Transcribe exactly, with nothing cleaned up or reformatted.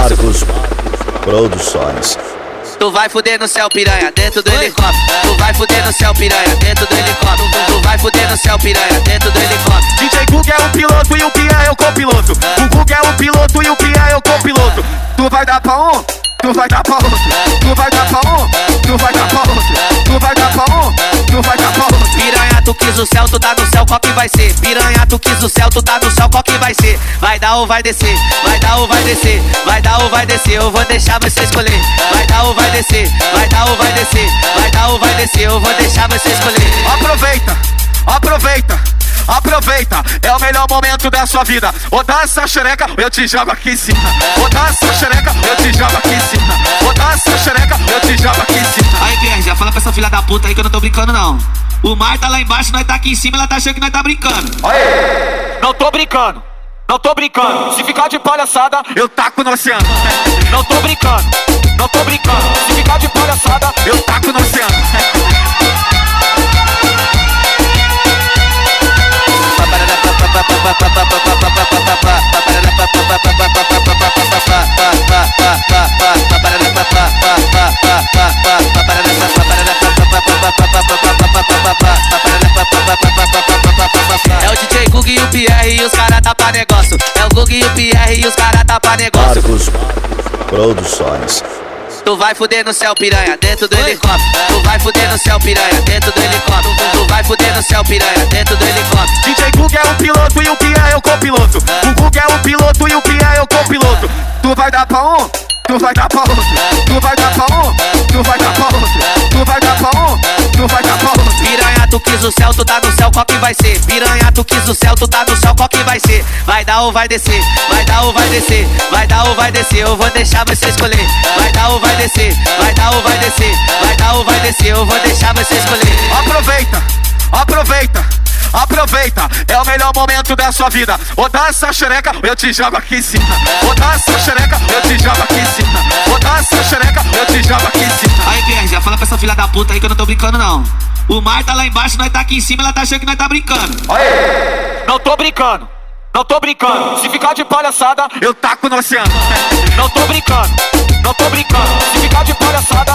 Marcos Produções. Tu vai fuder no céu, piranha, dentro do helicóptero. Tu vai fuder no céu, piranha, dentro do helicóptero. Tu vai fuder no céu, piranha, dentro do helicóptero. D J Gug é o piloto e o Pia é o copiloto. O Gug é o piloto e o Pia é o copiloto. Tu vai dar pra um, tu vai dar pra outro. Tu vai dar pra um, tu vai dar pra outro. Tu vai dar pra um, tu vai dar pra outro. Piranha, tu quis o céu, tu tá no céu, qual que vai ser? Piranha, tu quis o céu, tu tá no céu, qual que vai ser? Vai dar ou vai descer? Vai dar ou vai descer? Vai dar ou vai descer? Eu vou deixar você escolher. Vai dar ou vai descer? Vai dar ou vai descer? Vai dar ou vai descer? Eu vou deixar você escolher. Aproveita, aproveita, aproveita. É o melhor momento da sua vida. Ou dança xereca, eu te jogo aqui em cima. Ou dança xereca, eu te jogo aqui em cima. Ou dança xereca, eu te jogo aqui em cima. Aí, Pierre, já fala pra essa filha da puta aí que eu não tô brincando, não. O mar tá lá embaixo, nós tá aqui em cima, ela tá achando que nós tá brincando. Aê! Não tô brincando, não tô brincando. Se ficar de palhaçada, eu taco no oceano. Não tô brincando, não tô brincando. Se ficar de palhaçada, eu taco no oceano. É o D J Gug e o Pierre e os caras tá pra negócio. É o Gug e o Pierre e os caras tá pra negócio. Marcos Produções. Tu vai fuder no céu, piranha, dentro do helicóptero. Tu vai fuder no céu, piranha, dentro do helicóptero. Tu vai fuder no céu, piranha, dentro do helicóptero. D J Gug é o piloto e o Pia é o copiloto. O Gug é o piloto e o Pia é o copiloto. Tu vai dar pra um, tu vai dar pra outro. Tu vai dar pra um, tu vai dar pra outro. Tu vai dar pra um, tu vai dar pra outro. Piranha, tu quis o céu, tu tá no céu, qual que vai ser? Piranha, tu quis o céu, tu tá no céu, qual que vai ser? Vai dar ou vai descer? Vai dar ou vai descer? Vai dar ou vai descer? Eu vou deixar você escolher. Vai dar ou vai descer? Vai dar ou vai descer? Vai dar ou vai descer? Eu vou deixar você escolher. Aproveita, aproveita, aproveita. É o melhor momento da sua vida. Ou dança xereca, eu te jogo aqui em cima. Ou dança xereca, eu te jogo aqui em cima. Ou dança xereca, eu te jogo aqui em cima. Aí, Pierre, já fala pra essa filha da puta aí que eu não tô brincando, não. O mar tá lá embaixo, nós tá aqui em cima, ela tá achando que nós tá brincando. Aê! Não tô brincando, não tô brincando. Se ficar de palhaçada, eu taco no oceano. Não tô brincando, não tô brincando. Se ficar de palhaçada,